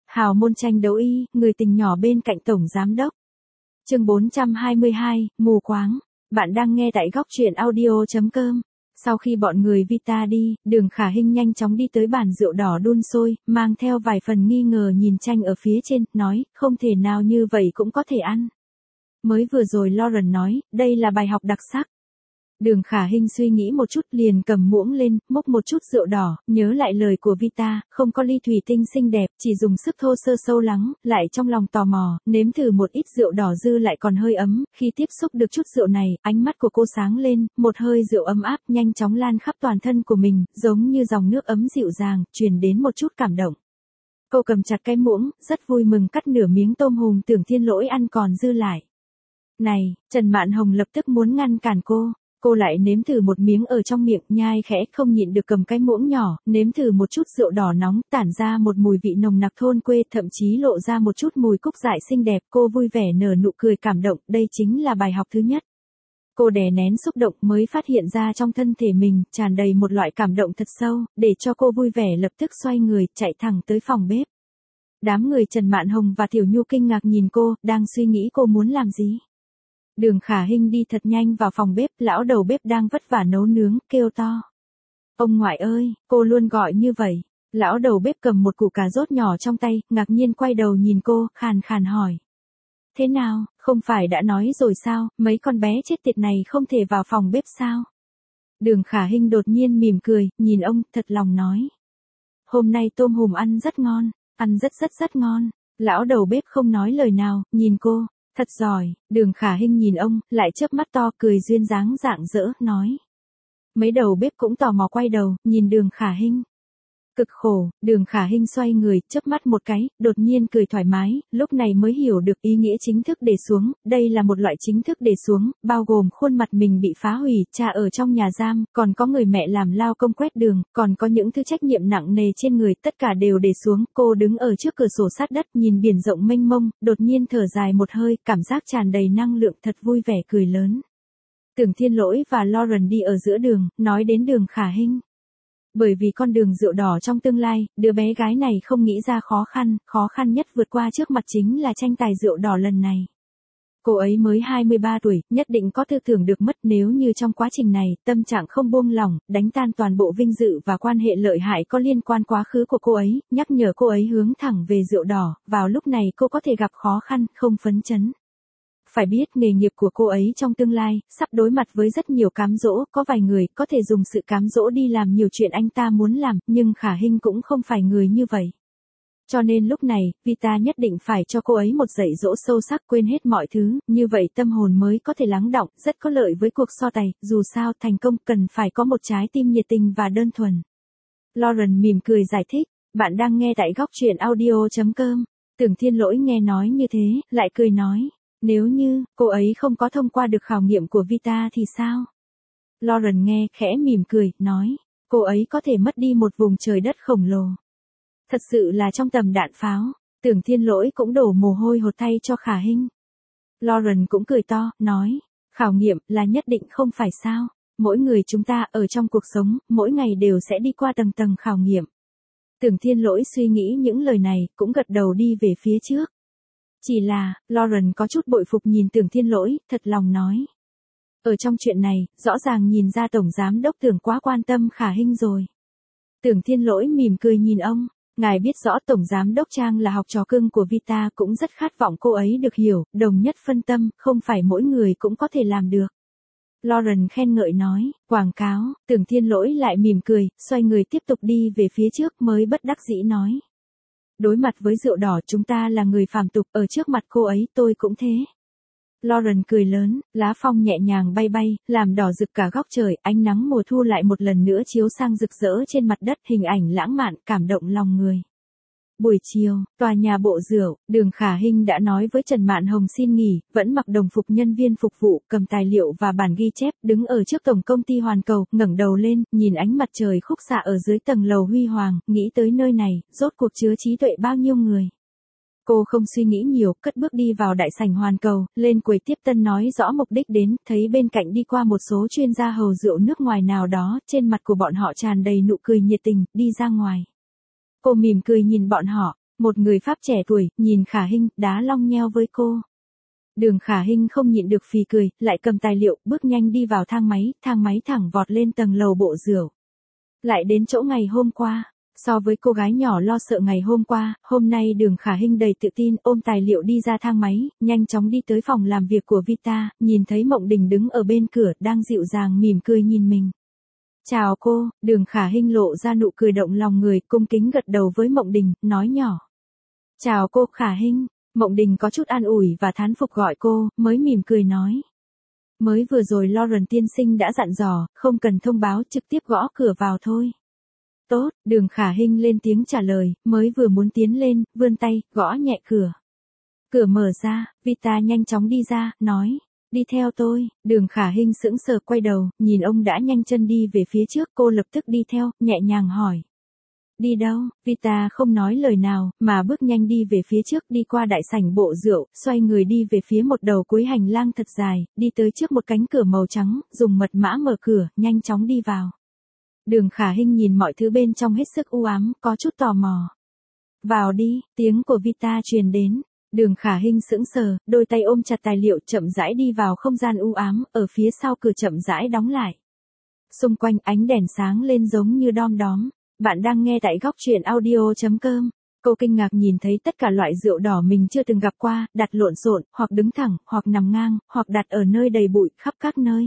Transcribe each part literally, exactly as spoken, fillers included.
Hào môn tranh đấu y, người tình nhỏ bên cạnh tổng giám đốc. Chương bốn trăm hai mươi hai, mù quáng. Bạn đang nghe tại góc truyện audio chấm com. Sau khi bọn người Vita đi, Đường Khả Hinh nhanh chóng đi tới bàn rượu đỏ đun sôi, mang theo vài phần nghi ngờ nhìn tranh ở phía trên, nói, không thể nào như vậy cũng có thể ăn. Mới vừa rồi Lauren nói, đây là bài học đặc sắc. Đường Khả Hinh suy nghĩ một chút liền cầm muỗng lên, múc một chút rượu đỏ, nhớ lại lời của Vita, không có ly thủy tinh xinh đẹp, chỉ dùng sức thô sơ sâu lắng, lại trong lòng tò mò, nếm thử một ít rượu đỏ dư lại còn hơi ấm, khi tiếp xúc được chút rượu này, ánh mắt của cô sáng lên, một hơi rượu ấm áp nhanh chóng lan khắp toàn thân của mình, giống như dòng nước ấm dịu dàng, truyền đến một chút cảm động. Cô cầm chặt cái muỗng, rất vui mừng cắt nửa miếng tôm hùm Tưởng Thiên Lỗi ăn còn dư lại. Này, Trần Mạn Hồng lập tức muốn ngăn cản cô. Cô lại nếm thử một miếng ở trong miệng, nhai khẽ không nhịn được cầm cái muỗng nhỏ, nếm thử một chút rượu đỏ nóng, tản ra một mùi vị nồng nặc thôn quê, thậm chí lộ ra một chút mùi cúc dại xinh đẹp. Cô vui vẻ nở nụ cười cảm động, đây chính là bài học thứ nhất. Cô đè nén xúc động mới phát hiện ra trong thân thể mình, tràn đầy một loại cảm động thật sâu, để cho cô vui vẻ lập tức xoay người, chạy thẳng tới phòng bếp. Đám người Trần Mạn Hồng và Tiểu Nhu kinh ngạc nhìn cô, đang suy nghĩ cô muốn làm gì. Đường Khả Hinh đi thật nhanh vào phòng bếp, lão đầu bếp đang vất vả nấu nướng, kêu to. Ông ngoại ơi, cô luôn gọi như vậy. Lão đầu bếp cầm một củ cà rốt nhỏ trong tay, ngạc nhiên quay đầu nhìn cô, khàn khàn hỏi. Thế nào, không phải đã nói rồi sao, mấy con bé chết tiệt này không thể vào phòng bếp sao? Đường Khả Hinh đột nhiên mỉm cười, nhìn ông, thật lòng nói. Hôm nay tôm hùm ăn rất ngon, ăn rất rất rất ngon. Lão đầu bếp không nói lời nào, nhìn cô. Thật giỏi, Đường Khả Hinh nhìn ông, lại chớp mắt to cười duyên dáng rạng rỡ, nói. Mấy đầu bếp cũng tò mò quay đầu, nhìn Đường Khả Hinh. Cực khổ, Đường Khả Hinh xoay người, chớp mắt một cái, đột nhiên cười thoải mái, lúc này mới hiểu được ý nghĩa chính thức để xuống, đây là một loại chính thức để xuống, bao gồm khuôn mặt mình bị phá hủy, cha ở trong nhà giam, còn có người mẹ làm lao công quét đường, còn có những thứ trách nhiệm nặng nề trên người, tất cả đều để xuống, cô đứng ở trước cửa sổ sát đất, nhìn biển rộng mênh mông, đột nhiên thở dài một hơi, cảm giác tràn đầy năng lượng, thật vui vẻ cười lớn. Tưởng Thiên Lỗi và Lauren đi ở giữa đường, nói đến Đường Khả Hinh. Bởi vì con đường rượu đỏ trong tương lai, đứa bé gái này không nghĩ ra khó khăn, khó khăn nhất vượt qua trước mặt chính là tranh tài rượu đỏ lần này. Cô ấy mới hai mươi ba tuổi, nhất định có tư tưởng được mất nếu như trong quá trình này, tâm trạng không buông lỏng, đánh tan toàn bộ vinh dự và quan hệ lợi hại có liên quan quá khứ của cô ấy, nhắc nhở cô ấy hướng thẳng về rượu đỏ, vào lúc này cô có thể gặp khó khăn, không phấn chấn. Phải biết nghề nghiệp của cô ấy trong tương lai, sắp đối mặt với rất nhiều cám dỗ, có vài người có thể dùng sự cám dỗ đi làm nhiều chuyện anh ta muốn làm, nhưng Khả Hinh cũng không phải người như vậy. Cho nên lúc này, Vita nhất định phải cho cô ấy một dạy dỗ sâu sắc, quên hết mọi thứ, như vậy tâm hồn mới có thể lắng đọng, rất có lợi với cuộc so tài, dù sao thành công cần phải có một trái tim nhiệt tình và đơn thuần. Lauren mỉm cười giải thích, bạn đang nghe tại góc truyện audio chấm com. Tưởng Thiên Lỗi nghe nói như thế, lại cười nói. Nếu như, cô ấy không có thông qua được khảo nghiệm của Vita thì sao? Lauren nghe, khẽ mỉm cười, nói, cô ấy có thể mất đi một vùng trời đất khổng lồ. Thật sự là trong tầm đạn pháo, Tưởng Thiên Lỗi cũng đổ mồ hôi hột thay cho Khả Hinh. Lauren cũng cười to, nói, khảo nghiệm là nhất định không phải sao? Mỗi người chúng ta ở trong cuộc sống, mỗi ngày đều sẽ đi qua tầng tầng khảo nghiệm. Tưởng Thiên Lỗi suy nghĩ những lời này, cũng gật đầu đi về phía trước. Chỉ là, Lauren có chút bội phục nhìn Tưởng Thiên Lỗi, thật lòng nói. Ở trong chuyện này, rõ ràng nhìn ra Tổng Giám Đốc Tưởng quá quan tâm Khả Hinh rồi. Tưởng Thiên Lỗi mỉm cười nhìn ông, ngài biết rõ Tổng Giám Đốc Trang là học trò cưng của Vita cũng rất khát vọng cô ấy được hiểu, đồng nhất phân tâm, không phải mỗi người cũng có thể làm được. Lauren khen ngợi nói, quảng cáo, Tưởng Thiên Lỗi lại mỉm cười, xoay người tiếp tục đi về phía trước mới bất đắc dĩ nói. Đối mặt với rượu đỏ chúng ta là người phàm tục, ở trước mặt cô ấy tôi cũng thế. Lauren cười lớn, lá phong nhẹ nhàng bay bay, làm đỏ rực cả góc trời, ánh nắng mùa thu lại một lần nữa chiếu sang rực rỡ trên mặt đất, hình ảnh lãng mạn, cảm động lòng người. Buổi chiều, tòa nhà bộ rượu, Đường Khả Hinh đã nói với Trần Mạn Hồng xin nghỉ, vẫn mặc đồng phục nhân viên phục vụ, cầm tài liệu và bản ghi chép, đứng ở trước tổng công ty Hoàn Cầu, ngẩng đầu lên, nhìn ánh mặt trời khúc xạ ở dưới tầng lầu huy hoàng, nghĩ tới nơi này, rốt cuộc chứa trí tuệ bao nhiêu người. Cô không suy nghĩ nhiều, cất bước đi vào đại sảnh Hoàn Cầu, lên quầy tiếp tân nói rõ mục đích đến, thấy bên cạnh đi qua một số chuyên gia hầu rượu nước ngoài nào đó, trên mặt của bọn họ tràn đầy nụ cười nhiệt tình, đi ra ngoài. Cô mỉm cười nhìn bọn họ, Một người Pháp trẻ tuổi, nhìn Khả Hinh, đá long nheo với cô. Đường Khả Hinh không nhịn được phì cười, lại cầm tài liệu, bước nhanh đi vào thang máy, thang máy thẳng vọt lên tầng lầu bộ rượu. Lại đến chỗ ngày hôm qua. So với cô gái nhỏ lo sợ ngày hôm qua, hôm nay Đường Khả Hinh đầy tự tin ôm tài liệu đi ra thang máy, nhanh chóng đi tới phòng làm việc của Vita, nhìn thấy Mộng Đình đứng ở bên cửa, đang dịu dàng mỉm cười nhìn mình. Chào cô, Đường Khả Hinh lộ ra nụ cười động lòng người, cung kính gật đầu với Mộng Đình, nói nhỏ. Chào cô Khả Hinh, Mộng Đình có chút an ủi và thán phục gọi cô, mới mỉm cười nói. Mới vừa rồi Lauren tiên sinh đã dặn dò, không cần thông báo, trực tiếp gõ cửa vào thôi. Tốt, Đường Khả Hinh lên tiếng trả lời, mới vừa muốn tiến lên, vươn tay, gõ nhẹ cửa. Cửa mở ra, Vita nhanh chóng đi ra, nói, đi theo tôi. Đường Khả Hinh sững sờ quay đầu, nhìn ông đã nhanh chân đi về phía trước, cô lập tức đi theo, nhẹ nhàng hỏi. Đi đâu? Vita không nói lời nào, mà bước nhanh đi về phía trước, đi qua đại sảnh bộ rượu, xoay người đi về phía một đầu cuối hành lang thật dài, đi tới trước một cánh cửa màu trắng, dùng mật mã mở cửa, nhanh chóng đi vào. Đường Khả Hinh nhìn mọi thứ bên trong hết sức u ám, có chút tò mò. Vào đi, tiếng của Vita truyền đến. Đường Khả Hinh sững sờ, đôi tay ôm chặt tài liệu, chậm rãi đi vào không gian u ám, ở phía sau cửa chậm rãi đóng lại. Xung quanh ánh đèn sáng lên giống như đom đóm. Bạn đang nghe tại góc truyện audio chấm com. Cô kinh ngạc nhìn thấy tất cả loại rượu đỏ mình chưa từng gặp qua, đặt lộn xộn, hoặc đứng thẳng, hoặc nằm ngang, hoặc đặt ở nơi đầy bụi, khắp các nơi.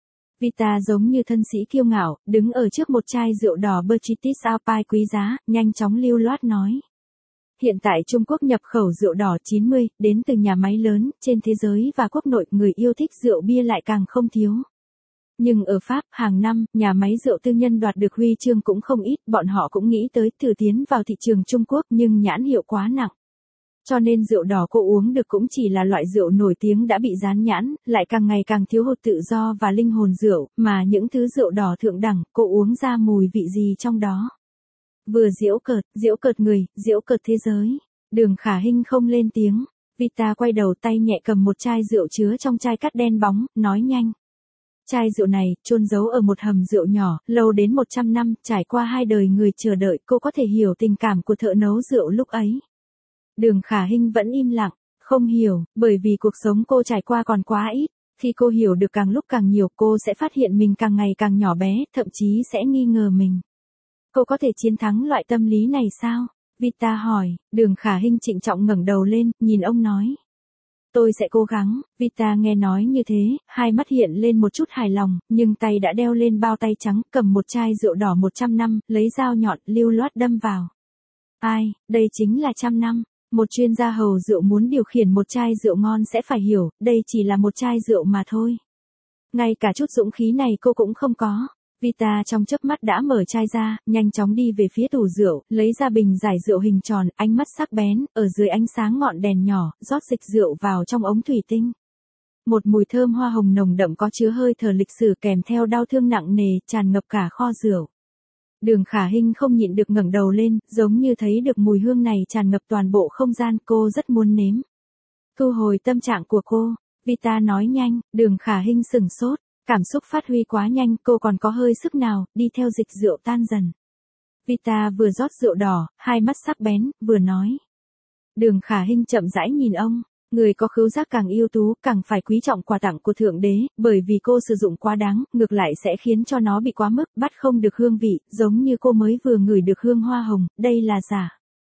Vita giống như thân sĩ kiêu ngạo, đứng ở trước một chai rượu đỏ British Alpine quý giá, nhanh chóng lưu loát nói. Hiện tại Trung Quốc nhập khẩu rượu đỏ chín mươi, đến từ nhà máy lớn, trên thế giới và quốc nội người yêu thích rượu bia lại càng không thiếu. Nhưng ở Pháp, hàng năm, nhà máy rượu tư nhân đoạt được huy chương cũng không ít, bọn họ cũng nghĩ tới thử tiến vào thị trường Trung Quốc nhưng nhãn hiệu quá nặng. Cho nên rượu đỏ cô uống được cũng chỉ là loại rượu nổi tiếng đã bị dán nhãn, lại càng ngày càng thiếu hụt tự do và linh hồn rượu, mà những thứ rượu đỏ thượng đẳng, cô uống ra mùi vị gì trong đó. Vừa giễu cợt, giễu cợt người, giễu cợt thế giới. Đường Khả Hinh không lên tiếng. Vita quay đầu tay nhẹ cầm một chai rượu chứa trong chai cắt đen bóng, nói nhanh. Chai rượu này, chôn giấu ở một hầm rượu nhỏ, lâu đến một trăm năm, trải qua hai đời người chờ đợi, cô có thể hiểu tình cảm của thợ nấu rượu lúc ấy. Đường Khả Hinh vẫn im lặng, không hiểu, bởi vì cuộc sống cô trải qua còn quá ít. Khi cô hiểu được càng lúc càng nhiều, cô sẽ phát hiện mình càng ngày càng nhỏ bé, thậm chí sẽ nghi ngờ mình. Cô có thể chiến thắng loại tâm lý này sao? Vita hỏi. Đường Khả Hinh trịnh trọng ngẩng đầu lên, nhìn ông nói. Tôi sẽ cố gắng. Vita nghe nói như thế, hai mắt hiện lên một chút hài lòng, nhưng tay đã đeo lên bao tay trắng, cầm một chai rượu đỏ một trăm năm, lấy dao nhọn, lưu loát đâm vào. Ai, đây chính là trăm năm. Một chuyên gia hầu rượu muốn điều khiển một chai rượu ngon sẽ phải hiểu, đây chỉ là một chai rượu mà thôi. Ngay cả chút dũng khí này cô cũng không có. Vita trong chớp mắt đã mở chai ra, nhanh chóng đi về phía tủ rượu, lấy ra bình giải rượu hình tròn, ánh mắt sắc bén, ở dưới ánh sáng ngọn đèn nhỏ, rót dịch rượu vào trong ống thủy tinh. Một mùi thơm hoa hồng nồng đậm có chứa hơi thở lịch sử kèm theo đau thương nặng nề, tràn ngập cả kho rượu. Đường Khả Hinh không nhịn được ngẩng đầu lên, giống như thấy được mùi hương này tràn ngập toàn bộ không gian, cô rất muốn nếm. Thu hồi tâm trạng của cô, Vita nói nhanh. Đường Khả Hinh sửng sốt. Cảm xúc phát huy quá nhanh, cô còn có hơi sức nào, đi theo dịch rượu tan dần. Vita vừa rót rượu đỏ, hai mắt sắc bén, vừa nói. Đường Khả Hinh chậm rãi nhìn ông, người có khứu giác càng ưu tú, càng phải quý trọng quà tặng của Thượng Đế, bởi vì cô sử dụng quá đáng, ngược lại sẽ khiến cho nó bị quá mức, bắt không được hương vị, giống như cô mới vừa ngửi được hương hoa hồng, đây là giả.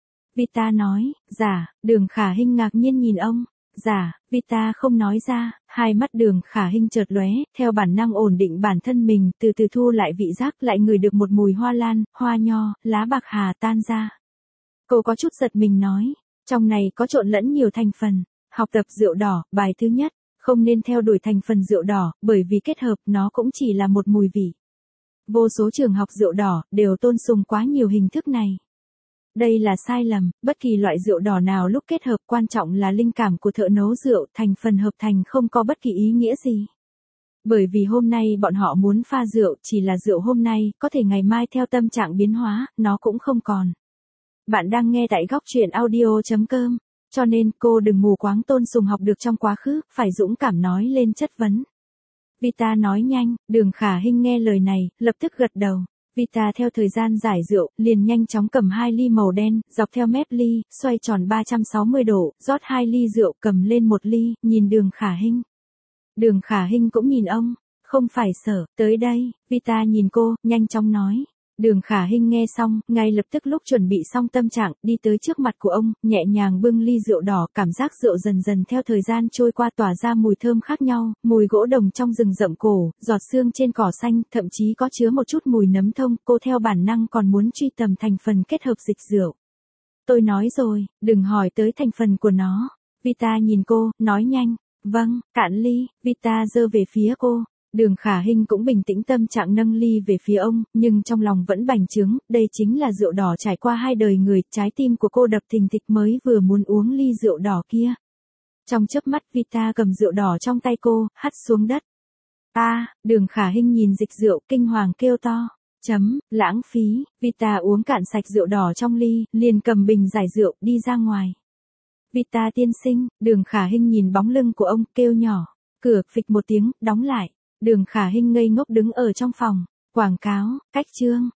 Vita nói, giả. Đường Khả Hinh ngạc nhiên nhìn ông. Giả. Vita không nói ra, hai mắt Đường Khả Hinh chợt lóe, theo bản năng ổn định bản thân mình, từ từ thu lại vị giác, lại ngửi được một mùi hoa lan, hoa nho, lá bạc hà tan ra. Cô có chút giật mình nói, trong này có trộn lẫn nhiều thành phần. Học tập rượu đỏ, bài thứ nhất, không nên theo đuổi thành phần rượu đỏ, bởi vì kết hợp nó cũng chỉ là một mùi vị. Vô số trường học rượu đỏ đều tôn sùng quá nhiều hình thức này. Đây là sai lầm, bất kỳ loại rượu đỏ nào lúc kết hợp quan trọng là linh cảm của thợ nấu rượu, thành phần hợp thành không có bất kỳ ý nghĩa gì. Bởi vì hôm nay bọn họ muốn pha rượu chỉ là rượu hôm nay, có thể ngày mai theo tâm trạng biến hóa, nó cũng không còn. Bạn đang nghe tại góc truyện audio chấm com, cho nên cô đừng mù quáng tôn sùng học được trong quá khứ, phải dũng cảm nói lên chất vấn. Vita nói nhanh. Đường Khả Hinh nghe lời này, lập tức gật đầu. Vita theo thời gian giải rượu, liền nhanh chóng cầm hai ly màu đen, dọc theo mép ly, xoay tròn ba trăm sáu mươi độ, rót hai ly rượu, cầm lên một ly, nhìn Đường Khả Hinh. Đường Khả Hinh cũng nhìn ông, không phải sợ, tới đây, Vita nhìn cô, nhanh chóng nói. Đường Khả Hinh nghe xong, ngay lập tức lúc chuẩn bị xong tâm trạng, đi tới trước mặt của ông, nhẹ nhàng bưng ly rượu đỏ, cảm giác rượu dần dần theo thời gian trôi qua tỏa ra mùi thơm khác nhau, mùi gỗ đồng trong rừng rậm cổ, giọt sương trên cỏ xanh, thậm chí có chứa một chút mùi nấm thông, cô theo bản năng còn muốn truy tầm thành phần kết hợp dịch rượu. Tôi nói rồi, đừng hỏi tới thành phần của nó. Vita nhìn cô, nói nhanh, vâng, cạn ly, Vita giơ về phía cô. Đường Khả Hinh cũng bình tĩnh tâm trạng nâng ly về phía ông, nhưng trong lòng vẫn bành trướng, đây chính là rượu đỏ trải qua hai đời người, trái tim của cô đập thình thịch mới vừa muốn uống ly rượu đỏ kia. Trong chớp mắt Vita cầm rượu đỏ trong tay cô, hắt xuống đất. A, à, Đường Khả Hinh nhìn dịch rượu, kinh hoàng kêu to. Chấm, lãng phí, Vita uống cạn sạch rượu đỏ trong ly, liền cầm bình giải rượu, đi ra ngoài. Vita tiên sinh, Đường Khả Hinh nhìn bóng lưng của ông, kêu nhỏ. Cửa phịch một tiếng, đóng lại. Đường Khả Hinh ngây ngốc đứng ở trong phòng. Quảng cáo, cách chương.